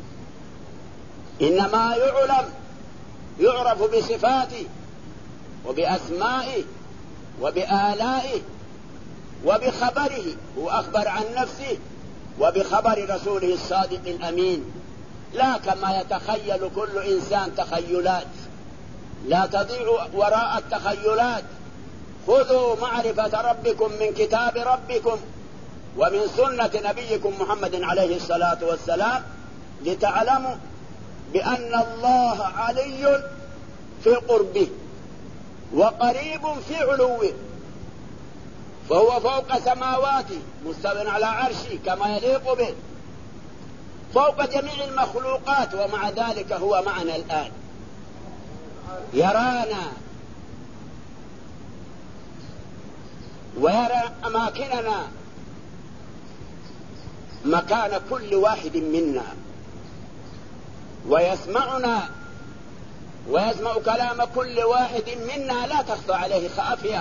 Speaker 3: إنما يعرف بصفاته وبأسمائه وبآلائه وبخبره، هو أخبر عن نفسه، وبخبر رسوله الصادق الأمين، لا كما يتخيل كل إنسان تخيلات. لا تضيعوا وراء التخيلات، خذوا معرفة ربكم من كتاب ربكم ومن سنة نبيكم محمد عليه الصلاة والسلام، لتعلموا بأن الله علي في قربه وقريب في علوه، فهو فوق سماواته مستو على عرشه كما يليق به، فوق جميع المخلوقات، ومع ذلك هو معنا الآن يرانا ويرى أماكننا مكان كل واحد منا، ويسمعنا ويسمع كلام كل واحد منا لا تخفى عليه خافية.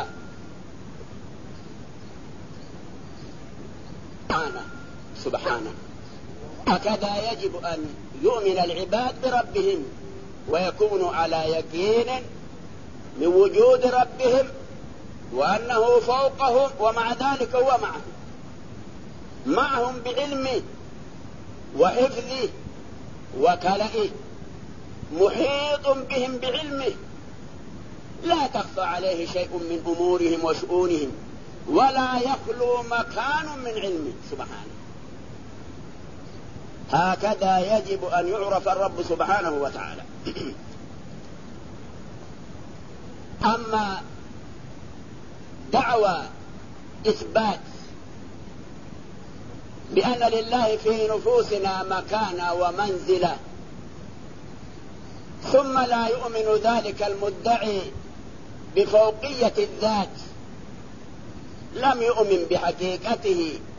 Speaker 3: سبحانه. هكذا يجب أن يؤمن العباد بربهم ويكونوا على يقين من وجود ربهم وأنه فوقهم، ومع ذلك هو معهم بعلمه وحفظه وكلئه، محيط بهم بعلمه، لا تخفى عليه شيء من أمورهم وشؤونهم، ولا يخلو مكان من علمه سبحانه. هكذا يجب أن يعرف الرب سبحانه وتعالى. أما دعوى إثبات بأن لله في نفوسنا مكانا ومنزلة، ثم لا يؤمن ذلك المدعي بفوقية الذات، لم يؤمن بحقيقته